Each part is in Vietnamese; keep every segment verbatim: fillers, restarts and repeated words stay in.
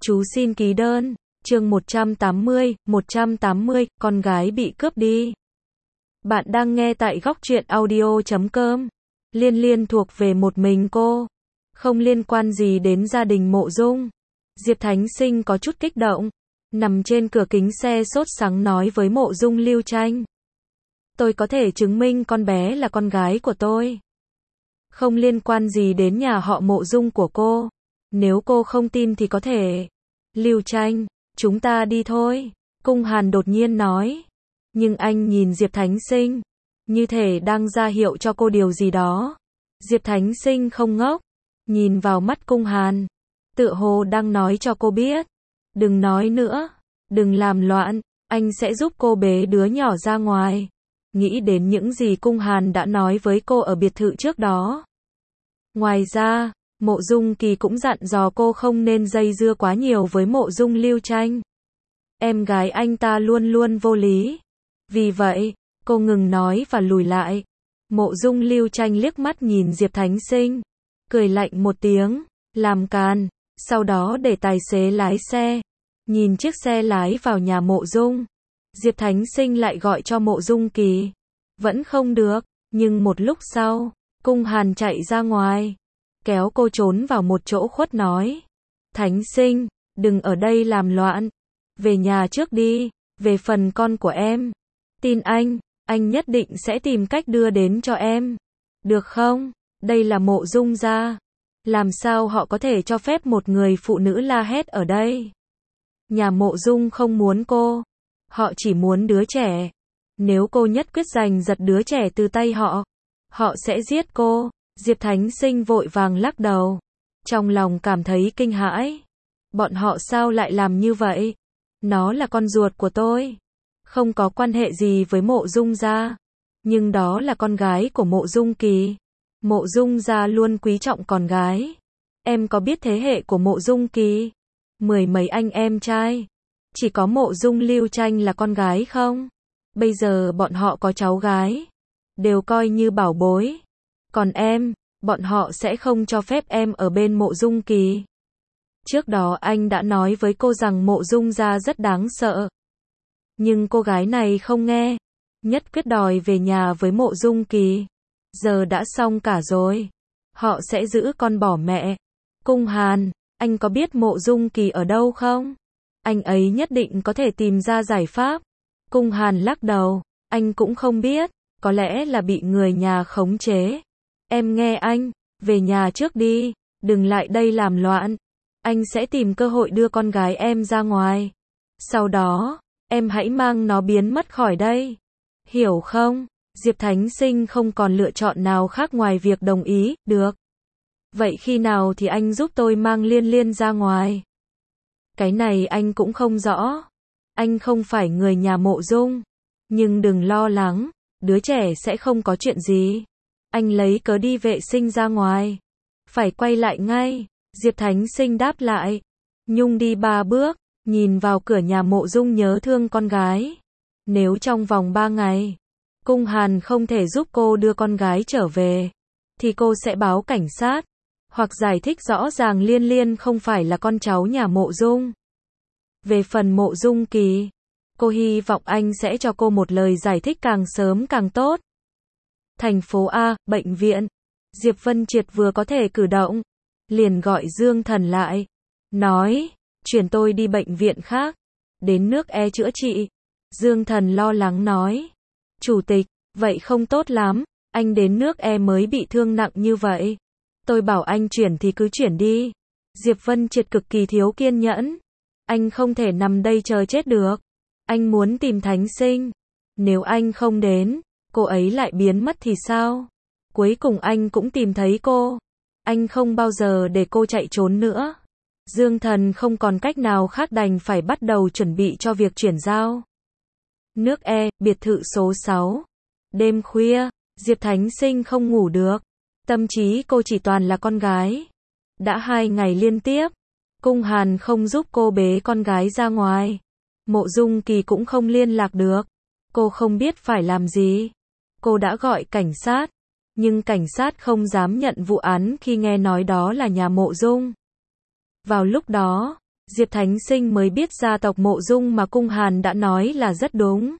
Chú xin ký đơn. Chương một trăm tám mươi, một trăm tám mươi, con gái bị cướp đi. Bạn đang nghe tại góc truyện audio chấm com. Liên Liên thuộc về một mình cô, không liên quan gì đến gia đình Mộ Dung. Diệp Thánh Sinh có chút kích động, nằm trên cửa kính xe sốt sắng nói với Mộ Dung Lưu Tranh. Tôi có thể chứng minh con bé là con gái của tôi. Không liên quan gì đến nhà họ Mộ Dung của cô. Nếu cô không tin thì có thể. Lưu Tranh, chúng ta đi thôi. Cung Hàn đột nhiên nói. Nhưng anh nhìn Diệp Thánh Sinh, như thể đang ra hiệu cho cô điều gì đó. Diệp Thánh Sinh không ngốc, nhìn vào mắt Cung Hàn, tựa hồ đang nói cho cô biết. Đừng nói nữa, đừng làm loạn, anh sẽ giúp cô bế đứa nhỏ ra ngoài. Nghĩ đến những gì Cung Hàn đã nói với cô ở biệt thự trước đó. Ngoài ra, Mộ Dung Kỳ cũng dặn dò cô không nên dây dưa quá nhiều với Mộ Dung Lưu Tranh. Em gái anh ta luôn luôn vô lý. Vì vậy, cô ngừng nói và lùi lại. Mộ Dung Lưu Tranh liếc mắt nhìn Diệp Thánh Sinh, cười lạnh một tiếng, làm càn, sau đó để tài xế lái xe. Nhìn chiếc xe lái vào nhà Mộ Dung, Diệp Thánh Sinh lại gọi cho Mộ Dung Kỳ. Vẫn không được, nhưng một lúc sau, Cung Hàn chạy ra ngoài, kéo cô trốn vào một chỗ khuất nói. Thánh Sinh, đừng ở đây làm loạn. Về nhà trước đi, về phần con của em. Tin anh, anh nhất định sẽ tìm cách đưa đến cho em. Được không? Đây là Mộ Dung gia. Làm sao họ có thể cho phép một người phụ nữ la hét ở đây? Nhà Mộ Dung không muốn cô. Họ chỉ muốn đứa trẻ. Nếu cô nhất quyết giành giật đứa trẻ từ tay họ, họ sẽ giết cô. Diệp Thánh Sinh vội vàng lắc đầu, trong lòng cảm thấy kinh hãi. Bọn họ sao lại làm như vậy? Nó là con ruột của tôi, không có quan hệ gì với Mộ Dung gia, nhưng đó là con gái của Mộ Dung Kỳ. Mộ Dung gia luôn quý trọng con gái. Em có biết thế hệ của Mộ Dung Kỳ? Mười mấy anh em trai, chỉ có Mộ Dung Lưu Tranh là con gái không? Bây giờ bọn họ có cháu gái, đều coi như bảo bối. Còn em, bọn họ sẽ không cho phép em ở bên Mộ Dung Kỳ. Trước đó anh đã nói với cô rằng Mộ Dung gia rất đáng sợ. Nhưng cô gái này không nghe, nhất quyết đòi về nhà với Mộ Dung Kỳ. Giờ đã xong cả rồi, họ sẽ giữ con bỏ mẹ. Cung Hàn, anh có biết Mộ Dung Kỳ ở đâu không? Anh ấy nhất định có thể tìm ra giải pháp. Cung Hàn lắc đầu, anh cũng không biết, có lẽ là bị người nhà khống chế. Em nghe anh, về nhà trước đi, đừng lại đây làm loạn. Anh sẽ tìm cơ hội đưa con gái em ra ngoài. Sau đó, em hãy mang nó biến mất khỏi đây. Hiểu không? Diệp Thánh Sinh không còn lựa chọn nào khác ngoài việc đồng ý. Được. Vậy khi nào thì anh giúp tôi mang Liên Liên ra ngoài? Cái này anh cũng không rõ. Anh không phải người nhà Mộ Dung. Nhưng đừng lo lắng, đứa trẻ sẽ không có chuyện gì. Anh lấy cớ đi vệ sinh ra ngoài, phải quay lại ngay. Diệp Thánh Sinh đáp lại. Nhung đi ba bước, nhìn vào cửa nhà Mộ Dung nhớ thương con gái. Nếu trong vòng ba ngày, Cung Hàn không thể giúp cô đưa con gái trở về, thì cô sẽ báo cảnh sát, hoặc giải thích rõ ràng Liên Liên không phải là con cháu nhà Mộ Dung. Về phần Mộ Dung Kỳ, cô hy vọng anh sẽ cho cô một lời giải thích càng sớm càng tốt. Thành phố A, bệnh viện. Diệp Vân Triệt vừa có thể cử động, liền gọi Dương Thần lại, nói, chuyển tôi đi bệnh viện khác, đến nước E chữa trị. Dương Thần lo lắng nói, Chủ tịch, vậy không tốt lắm, anh đến nước E mới bị thương nặng như vậy. Tôi bảo anh chuyển thì cứ chuyển đi. Diệp Vân Triệt cực kỳ thiếu kiên nhẫn. Anh không thể nằm đây chờ chết được. Anh muốn tìm Thánh Sinh. Nếu anh không đến, cô ấy lại biến mất thì sao? Cuối cùng anh cũng tìm thấy cô. Anh không bao giờ để cô chạy trốn nữa. Dương Thần không còn cách nào khác đành phải bắt đầu chuẩn bị cho việc chuyển giao. Nước E, biệt thự số sáu. Đêm khuya, Diệp Thánh Sinh không ngủ được. Tâm trí cô chỉ toàn là con gái. Đã hai ngày liên tiếp, Cung Hàn không giúp cô bế con gái ra ngoài. Mộ Dung Kỳ cũng không liên lạc được. Cô không biết phải làm gì. Cô đã gọi cảnh sát, nhưng cảnh sát không dám nhận vụ án khi nghe nói đó là nhà Mộ Dung. Vào lúc đó, Diệp Thánh Sinh mới biết gia tộc Mộ Dung mà Cung Hàn đã nói là rất đúng.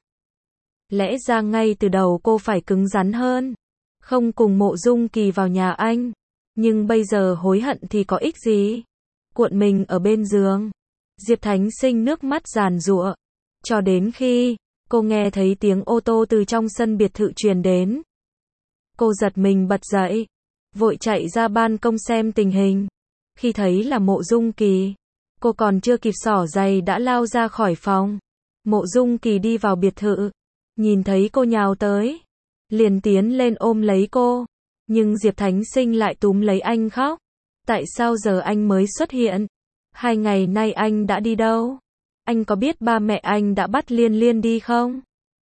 Lẽ ra ngay từ đầu cô phải cứng rắn hơn, không cùng Mộ Dung Kỳ vào nhà anh. Nhưng bây giờ hối hận thì có ích gì? Cuộn mình ở bên giường, Diệp Thánh Sinh nước mắt giàn giụa. Cho đến khi cô nghe thấy tiếng ô tô từ trong sân biệt thự truyền đến. Cô giật mình bật dậy, vội chạy ra ban công xem tình hình. Khi thấy là Mộ Dung Kỳ, cô còn chưa kịp xỏ giày đã lao ra khỏi phòng. Mộ Dung Kỳ đi vào biệt thự, nhìn thấy cô nhào tới, liền tiến lên ôm lấy cô. Nhưng Diệp Thánh Sinh lại túm lấy anh khóc. Tại sao giờ anh mới xuất hiện? Hai ngày nay anh đã đi đâu? Anh có biết ba mẹ anh đã bắt Liên Liên đi không?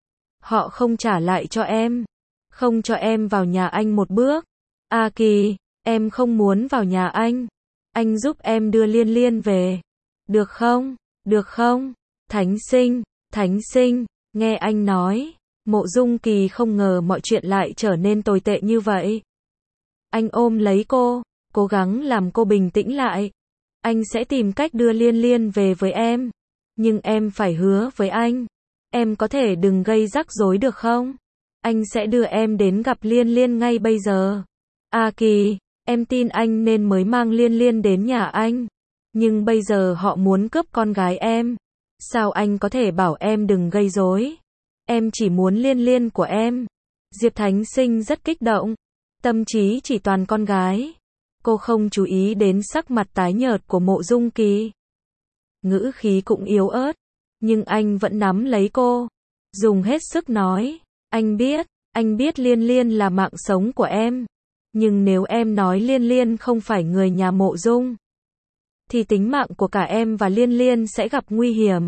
Họ không trả lại cho em, không cho em vào nhà anh một bước. A Kỳ, em không muốn vào nhà anh. Anh giúp em đưa Liên Liên về. Được không? Được không? Thánh Sinh, Thánh Sinh, nghe anh nói. Mộ Dung Kỳ không ngờ mọi chuyện lại trở nên tồi tệ như vậy. Anh ôm lấy cô, cố gắng làm cô bình tĩnh lại. Anh sẽ tìm cách đưa Liên Liên về với em. Nhưng em phải hứa với anh. Em có thể đừng gây rắc rối được không? Anh sẽ đưa em đến gặp Liên Liên ngay bây giờ. A Kỳ, em tin anh nên mới mang Liên Liên đến nhà anh. Nhưng bây giờ họ muốn cướp con gái em. Sao anh có thể bảo em đừng gây rối? Em chỉ muốn Liên Liên của em. Diệp Thánh Sinh rất kích động. Tâm trí chỉ toàn con gái. Cô không chú ý đến sắc mặt tái nhợt của Mộ Dung Kỳ. Ngữ khí cũng yếu ớt. Nhưng anh vẫn nắm lấy cô. Dùng hết sức nói. Anh biết, anh biết Liên Liên là mạng sống của em. Nhưng nếu em nói Liên Liên không phải người nhà Mộ Dung, thì tính mạng của cả em và Liên Liên sẽ gặp nguy hiểm.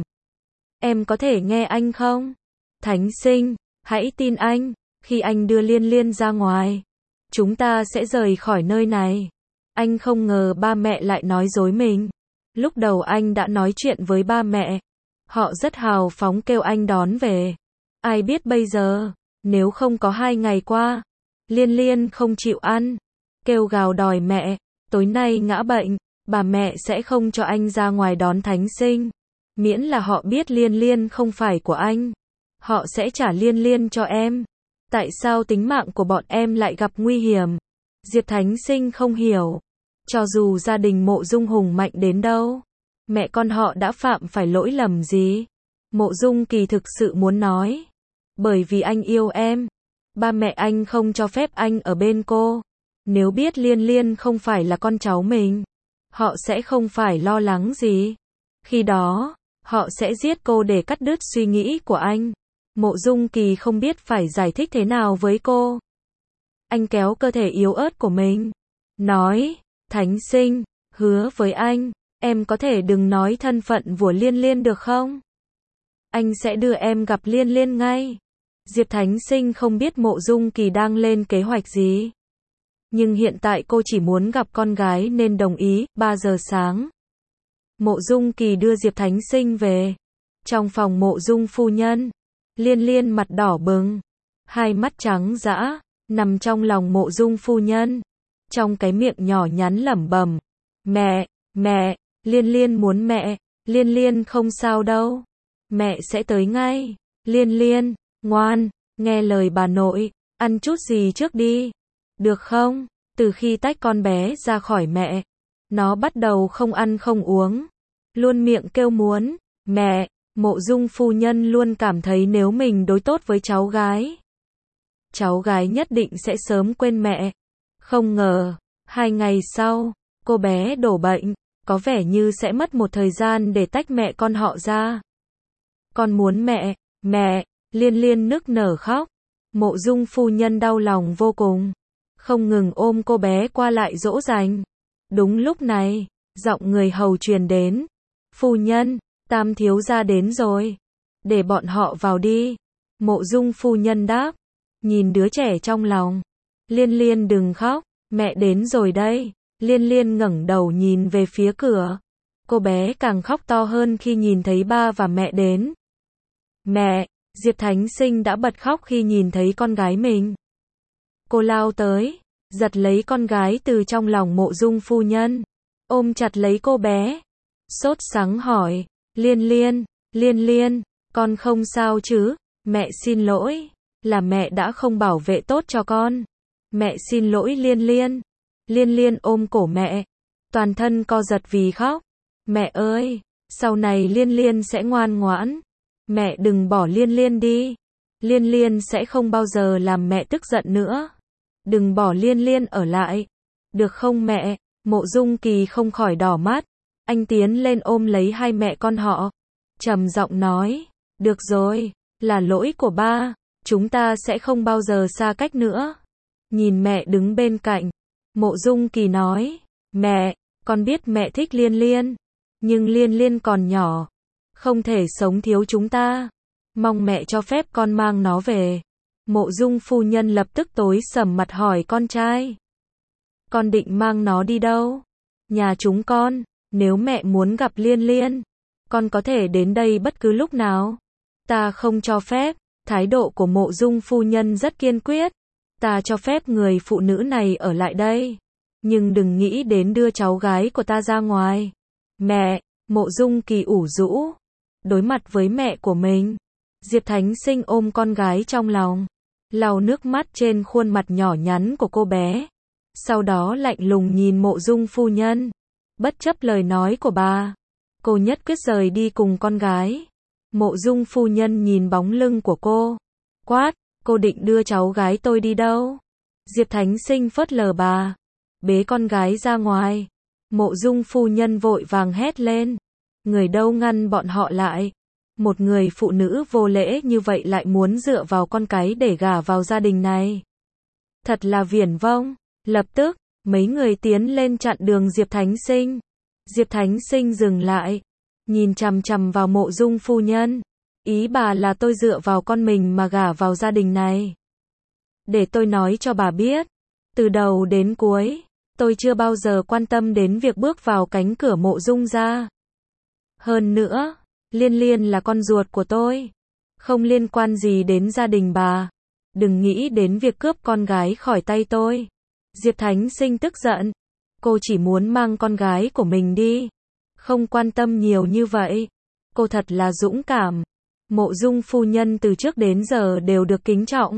Em có thể nghe anh không? Thánh Sinh, hãy tin anh. Khi anh đưa Liên Liên ra ngoài, chúng ta sẽ rời khỏi nơi này. Anh không ngờ ba mẹ lại nói dối mình. Lúc đầu anh đã nói chuyện với ba mẹ. Họ rất hào phóng kêu anh đón về. Ai biết bây giờ, nếu không có hai ngày qua, Liên Liên không chịu ăn, kêu gào đòi mẹ, tối nay ngã bệnh, bà mẹ sẽ không cho anh ra ngoài đón Thánh Sinh. Miễn là họ biết Liên Liên không phải của anh, họ sẽ trả Liên Liên cho em. Tại sao tính mạng của bọn em lại gặp nguy hiểm? Diệp Thánh Sinh không hiểu. Cho dù gia đình Mộ Dung hùng mạnh đến đâu, mẹ con họ đã phạm phải lỗi lầm gì? Mộ Dung Kỳ thực sự muốn nói. Bởi vì anh yêu em. Ba mẹ anh không cho phép anh ở bên cô. Nếu biết Liên Liên không phải là con cháu mình, họ sẽ không phải lo lắng gì. Khi đó, họ sẽ giết cô để cắt đứt suy nghĩ của anh. Mộ Dung Kỳ không biết phải giải thích thế nào với cô. Anh kéo cơ thể yếu ớt của mình, nói, Thánh Sinh, hứa với anh, em có thể đừng nói thân phận của Liên Liên được không? Anh sẽ đưa em gặp Liên Liên ngay. Diệp Thánh Sinh không biết Mộ Dung Kỳ đang lên kế hoạch gì. Nhưng hiện tại cô chỉ muốn gặp con gái nên đồng ý. Ba giờ sáng, Mộ Dung Kỳ đưa Diệp Thánh Sinh về. Trong phòng Mộ Dung phu nhân, Liên Liên mặt đỏ bừng, hai mắt trắng dã, nằm trong lòng Mộ Dung phu nhân. Trong cái miệng nhỏ nhắn lẩm bẩm, mẹ, mẹ, Liên Liên muốn mẹ, Liên Liên không sao đâu. Mẹ sẽ tới ngay. Liên Liên, ngoan, nghe lời bà nội, ăn chút gì trước đi. Được không? Từ khi tách con bé ra khỏi mẹ, nó bắt đầu không ăn không uống, luôn miệng kêu muốn mẹ. Mộ Dung phu nhân luôn cảm thấy nếu mình đối tốt với cháu gái, cháu gái nhất định sẽ sớm quên mẹ. Không ngờ, hai ngày sau, cô bé đổ bệnh, có vẻ như sẽ mất một thời gian để tách mẹ con họ ra. Con muốn mẹ, mẹ, Liên Liên nức nở khóc. Mộ Dung phu nhân đau lòng vô cùng, không ngừng ôm cô bé qua lại dỗ dành. Đúng lúc này, giọng người hầu truyền đến. Phu nhân, Tam thiếu gia đến rồi. Để bọn họ vào đi. Mộ Dung phu nhân đáp. Nhìn đứa trẻ trong lòng. Liên Liên đừng khóc, mẹ đến rồi đây. Liên Liên ngẩng đầu nhìn về phía cửa. Cô bé càng khóc to hơn khi nhìn thấy ba và mẹ đến. Mẹ, Diệp Thánh Sinh đã bật khóc khi nhìn thấy con gái mình. Cô lao tới, giật lấy con gái từ trong lòng Mộ Dung phu nhân, ôm chặt lấy cô bé. sốt sắng hỏi, Liên Liên, Liên Liên, con không sao chứ? Mẹ xin lỗi, là mẹ đã không bảo vệ tốt cho con. Mẹ xin lỗi Liên Liên. Liên Liên ôm cổ mẹ, toàn thân co giật vì khóc. Mẹ ơi, sau này Liên Liên sẽ ngoan ngoãn. Mẹ đừng bỏ Liên Liên đi. Liên Liên sẽ không bao giờ làm mẹ tức giận nữa. Đừng bỏ Liên Liên ở lại. Được không mẹ? Mộ Dung Kỳ không khỏi đỏ mắt. Anh tiến lên ôm lấy hai mẹ con họ. Trầm giọng nói, được rồi, là lỗi của ba. Chúng ta sẽ không bao giờ xa cách nữa. Nhìn mẹ đứng bên cạnh, Mộ Dung Kỳ nói, mẹ, con biết mẹ thích Liên Liên. Nhưng Liên Liên còn nhỏ. Không thể sống thiếu chúng ta. Mong mẹ cho phép con mang nó về. Mộ Dung phu nhân lập tức tối sầm mặt hỏi con trai. Con định mang nó đi đâu? Nhà chúng con, nếu mẹ muốn gặp Liên Liên, con có thể đến đây bất cứ lúc nào. Ta không cho phép. Thái độ của Mộ Dung phu nhân rất kiên quyết. Ta cho phép người phụ nữ này ở lại đây. Nhưng đừng nghĩ đến đưa cháu gái của ta ra ngoài. Mẹ, Mộ Dung Kỳ ủ rũ. Đối mặt với mẹ của mình, Diệp Thánh Sinh ôm con gái trong lòng, lau nước mắt trên khuôn mặt nhỏ nhắn của cô bé. Sau đó lạnh lùng nhìn Mộ Dung phu nhân. Bất chấp lời nói của bà, cô nhất quyết rời đi cùng con gái. Mộ Dung phu nhân nhìn bóng lưng của cô, quát, cô định đưa cháu gái tôi đi đâu? Diệp Thánh Sinh phớt lờ bà, bế con gái ra ngoài. Mộ Dung phu nhân vội vàng hét lên, người đâu ngăn bọn họ lại? Một người phụ nữ vô lễ như vậy lại muốn dựa vào con cái để gả vào gia đình này. Thật là viển vông. Lập tức, mấy người tiến lên chặn đường Diệp Thánh Sinh. Diệp Thánh Sinh dừng lại, nhìn chằm chằm vào Mộ Dung phu nhân. Ý bà là tôi dựa vào con mình mà gả vào gia đình này. Để tôi nói cho bà biết, từ đầu đến cuối, tôi chưa bao giờ quan tâm đến việc bước vào cánh cửa Mộ Dung gia. Hơn nữa, Liên Liên là con ruột của tôi, không liên quan gì đến gia đình bà. Đừng nghĩ đến việc cướp con gái khỏi tay tôi. Diệp Thánh Sinh tức giận. Cô chỉ muốn mang con gái của mình đi, không quan tâm nhiều như vậy. Cô thật là dũng cảm. Mộ Dung phu nhân từ trước đến giờ đều được kính trọng.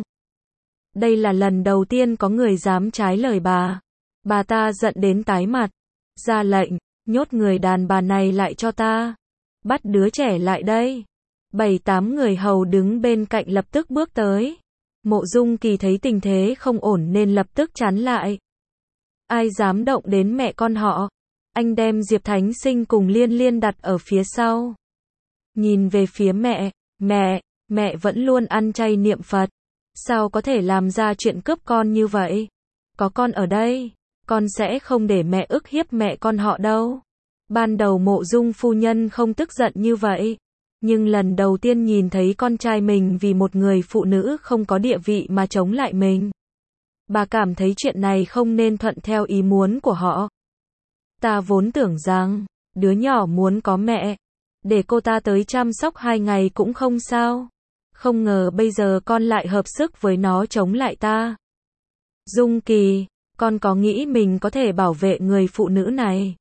Đây là lần đầu tiên có người dám trái lời bà. Bà ta giận đến tái mặt, ra lệnh, nhốt người đàn bà này lại cho ta. Bắt đứa trẻ lại đây. Bảy tám người hầu đứng bên cạnh lập tức bước tới. Mộ Dung Kỳ thấy tình thế không ổn nên lập tức chắn lại. Ai dám động đến mẹ con họ? Anh đem Diệp Thánh Sinh cùng Liên Liên đặt ở phía sau. Nhìn về phía mẹ, mẹ, mẹ vẫn luôn ăn chay niệm Phật. Sao có thể làm ra chuyện cướp con như vậy? Có con ở đây, con sẽ không để mẹ ức hiếp mẹ con họ đâu. Ban đầu Mộ Dung phu nhân không tức giận như vậy. Nhưng lần đầu tiên nhìn thấy con trai mình vì một người phụ nữ không có địa vị mà chống lại mình, bà cảm thấy chuyện này không nên thuận theo ý muốn của họ. Ta vốn tưởng rằng, đứa nhỏ muốn có mẹ, để cô ta tới chăm sóc hai ngày cũng không sao. Không ngờ bây giờ con lại hợp sức với nó chống lại ta. Dung Kỳ, con có nghĩ mình có thể bảo vệ người phụ nữ này?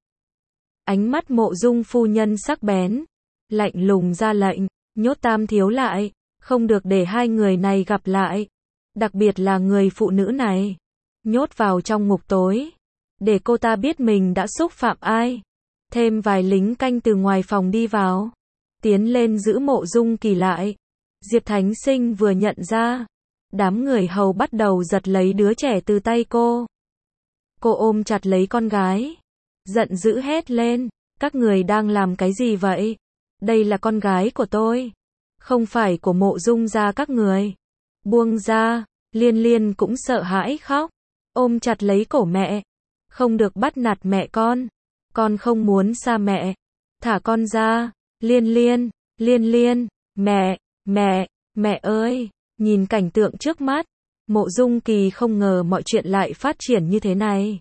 Ánh mắt Mộ Dung phu nhân sắc bén, lạnh lùng ra lệnh, nhốt Tam thiếu lại, không được để hai người này gặp lại. Đặc biệt là người phụ nữ này, nhốt vào trong ngục tối, để cô ta biết mình đã xúc phạm ai. Thêm vài lính canh từ ngoài phòng đi vào, tiến lên giữ Mộ Dung Kỳ lại. Diệp Thánh Sinh vừa nhận ra, đám người hầu bắt đầu giật lấy đứa trẻ từ tay cô. Cô ôm chặt lấy con gái, giận dữ hét lên, các người đang làm cái gì vậy? Đây là con gái của tôi, không phải của Mộ Dung gia các người. Buông ra. Liên Liên cũng sợ hãi khóc, ôm chặt lấy cổ mẹ. Không được bắt nạt mẹ con, con không muốn xa mẹ. Thả con ra. Liên Liên, Liên Liên, mẹ, mẹ, mẹ ơi. Nhìn cảnh tượng trước mắt, Mộ Dung Kỳ không ngờ mọi chuyện lại phát triển như thế này.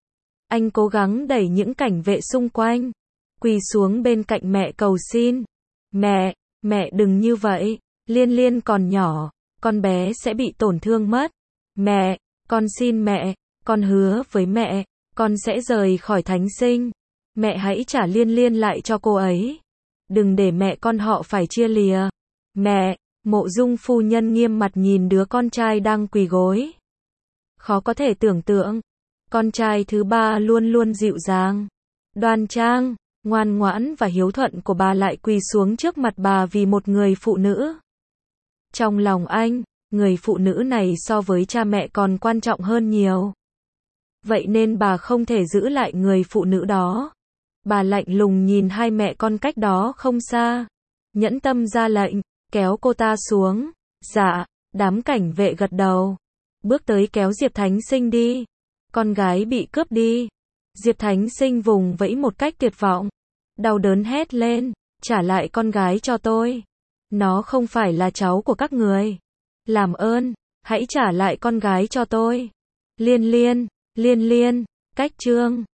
Anh cố gắng đẩy những cảnh vệ xung quanh, quỳ xuống bên cạnh mẹ cầu xin. Mẹ, mẹ đừng như vậy, Liên Liên còn nhỏ, con bé sẽ bị tổn thương mất. Mẹ, con xin mẹ, con hứa với mẹ, con sẽ rời khỏi Thánh Sinh. Mẹ hãy trả Liên Liên lại cho cô ấy. Đừng để mẹ con họ phải chia lìa. Mẹ, Mộ Dung phu nhân nghiêm mặt nhìn đứa con trai đang quỳ gối. Khó có thể tưởng tượng. Con trai thứ ba luôn luôn dịu dàng, đoan trang, ngoan ngoãn và hiếu thuận của bà lại quỳ xuống trước mặt bà vì một người phụ nữ. Trong lòng anh, người phụ nữ này so với cha mẹ còn quan trọng hơn nhiều. Vậy nên bà không thể giữ lại người phụ nữ đó. Bà lạnh lùng nhìn hai mẹ con cách đó không xa. Nhẫn tâm ra lệnh, kéo cô ta xuống. Dạ, đám cảnh vệ gật đầu. Bước tới kéo Diệp Thánh Sinh đi. Con gái bị cướp đi. Diệp Thánh Sinh vùng vẫy một cách tuyệt vọng. Đau đớn hét lên, trả lại con gái cho tôi. Nó không phải là cháu của các người. Làm ơn, hãy trả lại con gái cho tôi. Liên Liên, Liên Liên, cách chương.